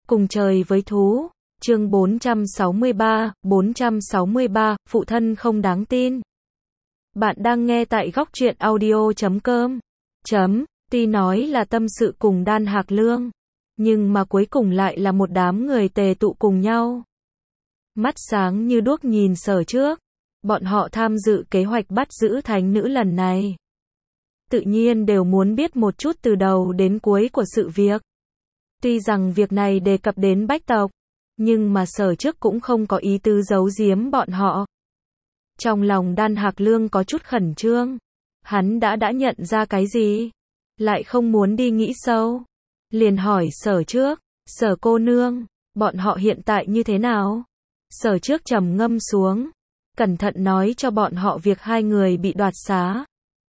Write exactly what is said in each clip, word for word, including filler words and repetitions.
Cùng trời với thú. Chương bốn trăm sáu mươi ba, bốn trăm sáu mươi ba, phụ thân không đáng tin. Bạn đang nghe tại góc truyện audio chấm com. Chấm, tuy nói là tâm sự cùng Đan Hạc Lương, nhưng mà cuối cùng lại là một đám người tề tụ cùng nhau. Mắt sáng như đuốc nhìn Sở Trước, bọn họ tham dự kế hoạch bắt giữ thánh nữ lần này. Tự nhiên đều muốn biết một chút từ đầu đến cuối của sự việc. Tuy rằng việc này đề cập đến bách tộc, nhưng mà Sở Trước cũng không có ý tứ giấu giếm bọn họ. Trong lòng Đan Hạc Lương có chút khẩn trương. Hắn đã đã nhận ra cái gì? Lại không muốn đi nghĩ sâu. Liền hỏi Sở Trước, Sở cô nương, bọn họ hiện tại như thế nào? Sở Trước trầm ngâm xuống, cẩn thận nói cho bọn họ việc hai người bị đoạt xá.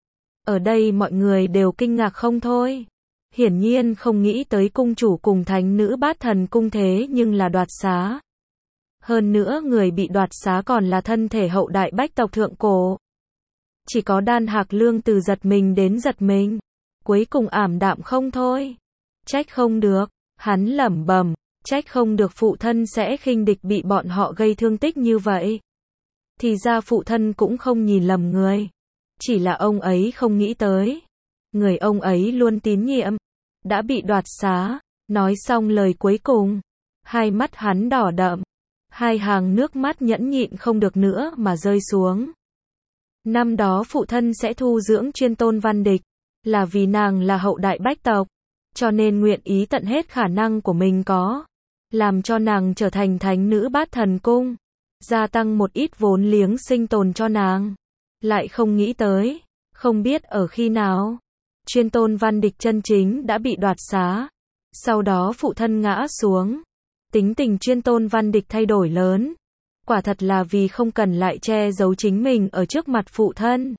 Ở đây mọi người đều kinh ngạc không thôi. Hiển nhiên không nghĩ tới cung chủ cùng thánh nữ Bát Thần cung thế nhưng là đoạt xá. Hơn nữa người bị đoạt xá còn là thân thể hậu đại bách tộc thượng cổ. Chỉ có Đan Hạc Lương từ giật mình đến giật mình, cuối cùng ảm đạm không thôi. Trách không được, hắn lẩm bẩm, trách không được phụ thân sẽ khinh địch bị bọn họ gây thương tích như vậy. Thì ra phụ thân cũng không nhìn lầm người, chỉ là ông ấy không nghĩ tới. Người ông ấy luôn tín nhiệm, đã bị đoạt xá. Nói xong lời cuối cùng, hai mắt hắn đỏ đậm, hai hàng nước mắt nhẫn nhịn không được nữa mà rơi xuống. Năm đó phụ thân sẽ thu dưỡng Chuyên Tôn Văn Địch, là vì nàng là hậu đại bách tộc, cho nên nguyện ý tận hết khả năng của mình có, làm cho nàng trở thành thánh nữ Bát Thần cung, gia tăng một ít vốn liếng sinh tồn cho nàng. Lại không nghĩ tới, không biết ở khi nào, Chuyên Tôn Văn Địch chân chính đã bị đoạt xá. Sau đó phụ thân ngã xuống, tính tình Chuyên Tôn Văn Địch thay đổi lớn. Quả thật là vì không cần lại che giấu chính mình ở trước mặt phụ thân.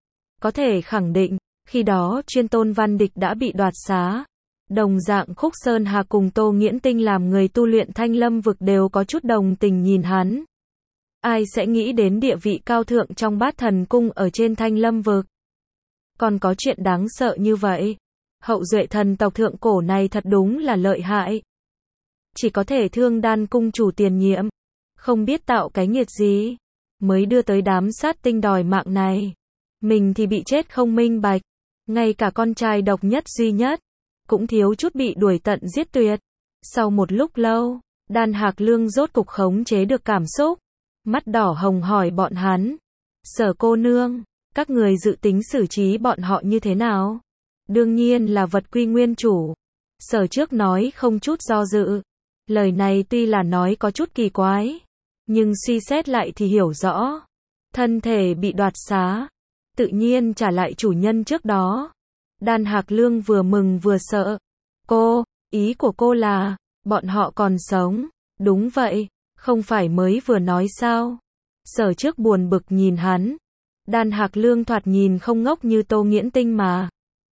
Có thể khẳng định, khi đó Chuyên Tôn Văn Địch đã bị đoạt xá. Đồng dạng Khúc Sơn Hà cùng Tô Nghiễn Tinh làm người tu luyện Thanh Lâm vực đều có chút đồng tình nhìn hắn. Ai sẽ nghĩ đến địa vị cao thượng trong Bát Thần cung ở trên Thanh Lâm vực. Còn có chuyện đáng sợ như vậy. Hậu duệ thần tộc thượng cổ này thật đúng là lợi hại. Chỉ có thể thương Đan cung chủ tiền nhiệm. Không biết tạo cái nghiệt gì, mới đưa tới đám sát tinh đòi mạng này. Mình thì bị chết không minh bạch. Ngay cả con trai độc nhất duy nhất, cũng thiếu chút bị đuổi tận giết tuyệt. Sau một lúc lâu, Đan Hạc Lương rốt cục khống chế được cảm xúc. Mắt đỏ hồng hỏi bọn hắn. Sở cô nương, các người dự tính xử trí bọn họ như thế nào? Đương nhiên là vật quy nguyên chủ. Sở Trước nói không chút do dự. Lời này tuy là nói có chút kỳ quái, nhưng suy xét lại thì hiểu rõ. Thân thể bị đoạt xá, tự nhiên trả lại chủ nhân trước đó. Đan Hạc Lương vừa mừng vừa sợ. Cô, ý của cô là, bọn họ còn sống. Đúng vậy, không phải mới vừa nói sao? Sở Trước buồn bực nhìn hắn. Đan Hạc Lương thoạt nhìn không ngốc như Tô Nghiễn Tinh mà.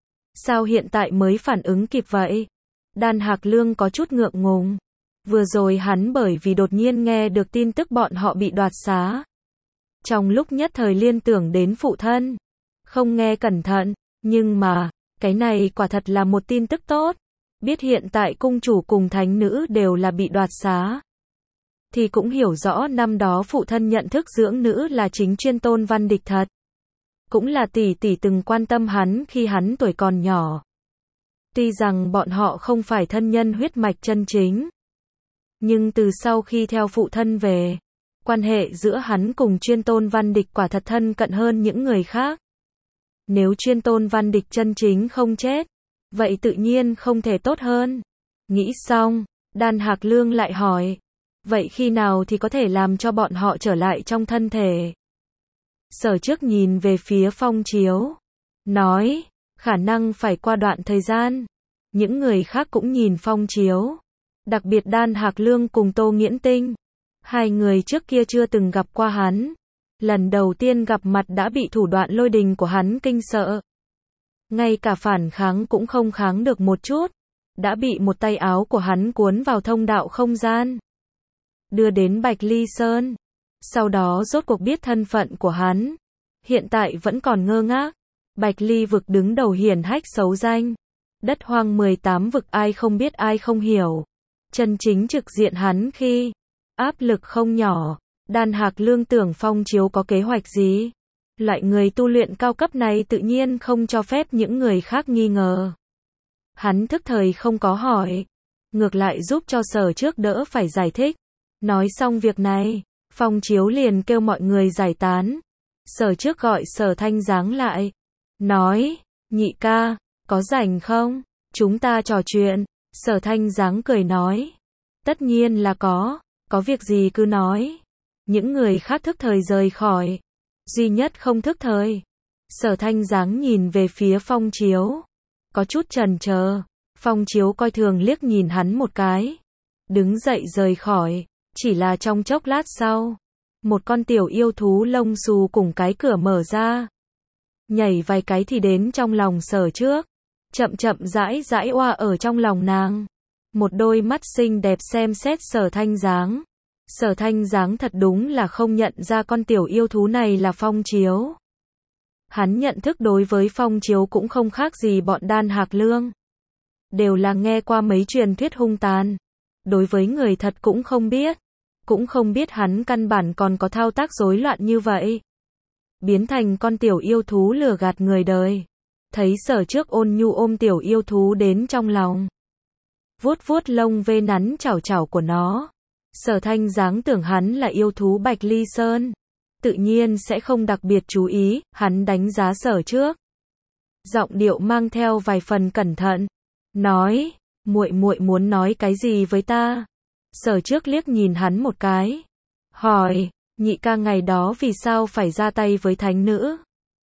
Sao hiện tại mới phản ứng kịp vậy? Đan Hạc Lương có chút ngượng ngùng. Vừa rồi hắn bởi vì đột nhiên nghe được tin tức bọn họ bị đoạt xá. Trong lúc nhất thời liên tưởng đến phụ thân. Không nghe cẩn thận, nhưng mà, cái này quả thật là một tin tức tốt. Biết hiện tại cung chủ cùng thánh nữ đều là bị đoạt xá. Thì cũng hiểu rõ năm đó phụ thân nhận thức dưỡng nữ là chính Chuyên Tôn Văn Địch thật. Cũng là tỷ tỷ từng quan tâm hắn khi hắn tuổi còn nhỏ. Tuy rằng bọn họ không phải thân nhân huyết mạch chân chính. Nhưng từ sau khi theo phụ thân về, quan hệ giữa hắn cùng Chuyên Tôn Văn Địch quả thật thân cận hơn những người khác. Nếu Chuyên Tôn Văn Địch chân chính không chết, vậy tự nhiên không thể tốt hơn. Nghĩ xong, Đan Hạc Lương lại hỏi, vậy khi nào thì có thể làm cho bọn họ trở lại trong thân thể? Sở Trước nhìn về phía Phong Chiếu, nói, khả năng phải qua đoạn thời gian. Những người khác cũng nhìn Phong Chiếu. Đặc biệt Đan Hạc Lương cùng Tô Nghiễn Tinh. Hai người trước kia chưa từng gặp qua hắn. Lần đầu tiên gặp mặt đã bị thủ đoạn lôi đình của hắn kinh sợ. Ngay cả phản kháng cũng không kháng được một chút. Đã bị một tay áo của hắn cuốn vào thông đạo không gian. Đưa đến Bạch Ly Sơn. Sau đó rốt cuộc biết thân phận của hắn. Hiện tại vẫn còn ngơ ngác. Bạch Ly vực đứng đầu hiển hách xấu danh. Đất hoang mười tám vực ai không biết ai không hiểu. Chân chính trực diện hắn khi áp lực không nhỏ. Đan Hạc Lương tưởng Phong Chiếu có kế hoạch gì? Loại người tu luyện cao cấp này tự nhiên không cho phép những người khác nghi ngờ. Hắn thức thời không có hỏi, ngược lại giúp cho Sở Trước đỡ phải giải thích. Nói xong việc này, Phong Chiếu liền kêu mọi người giải tán. Sở Trước gọi Sở Thanh Giáng lại, nói, nhị ca, có rảnh không? Chúng ta trò chuyện. Sở Thanh Giáng cười nói, tất nhiên là có, có việc gì cứ nói. Những người khác thức thời rời khỏi, duy nhất không thức thời. Sở Thanh Giáng nhìn về phía Phong Chiếu, có chút chần chờ. Phong Chiếu coi thường liếc nhìn hắn một cái, đứng dậy rời khỏi. Chỉ là trong chốc lát sau, một con tiểu yêu thú lông xù cùng cái cửa mở ra, nhảy vài cái thì đến trong lòng Sở Trước, chậm chậm rãi rãi oa ở trong lòng nàng. Một đôi mắt xinh đẹp xem xét Sở Thanh Giáng. Sở Thanh Giáng thật đúng là không nhận ra con tiểu yêu thú này là Phong Chiếu. Hắn nhận thức đối với Phong Chiếu cũng không khác gì bọn Đan Hạc Lương. Đều là nghe qua mấy truyền thuyết hung tàn. Đối với người thật cũng không biết. Cũng không biết hắn căn bản còn có thao tác rối loạn như vậy. Biến thành con tiểu yêu thú lừa gạt người đời. Thấy Sở Trước ôn nhu ôm tiểu yêu thú đến trong lòng, vuốt vuốt lông vê nắn chảo chảo của nó. Sở Thanh Giáng tưởng hắn là yêu thú Bạch Ly Sơn, tự nhiên sẽ không đặc biệt chú ý. Hắn đánh giá Sở Trước, giọng điệu mang theo vài phần cẩn thận, nói, muội muội muốn nói cái gì với ta? Sở Trước liếc nhìn hắn một cái, hỏi, nhị ca ngày đó vì sao phải ra tay với thánh nữ?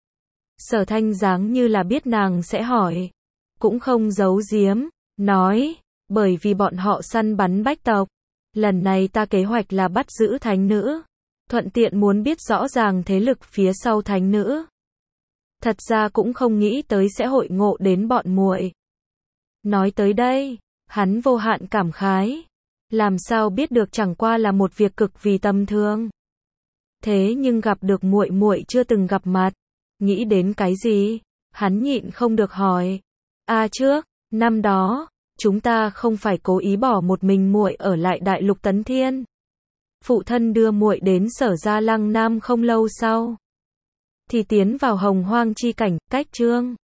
Sở Thanh Giáng như là biết nàng sẽ hỏi, cũng không giấu giếm, nói, bởi vì bọn họ săn bắn bách tộc. Lần này ta kế hoạch là bắt giữ thánh nữ, thuận tiện muốn biết rõ ràng thế lực phía sau thánh nữ. Thật ra cũng không nghĩ tới sẽ hội ngộ đến bọn muội. Nói tới đây, hắn vô hạn cảm khái, làm sao biết được chẳng qua là một việc cực vì tầm thường. Thế nhưng gặp được muội muội chưa từng gặp mặt, nghĩ đến cái gì? Hắn nhịn không được hỏi, a trước, năm đó, chúng ta không phải cố ý bỏ một mình muội ở lại Đại Lục Tấn Thiên. Phụ thân đưa muội đến Sở Gia Lăng Nam không lâu sau, thì tiến vào Hồng Hoang chi cảnh, cách Trương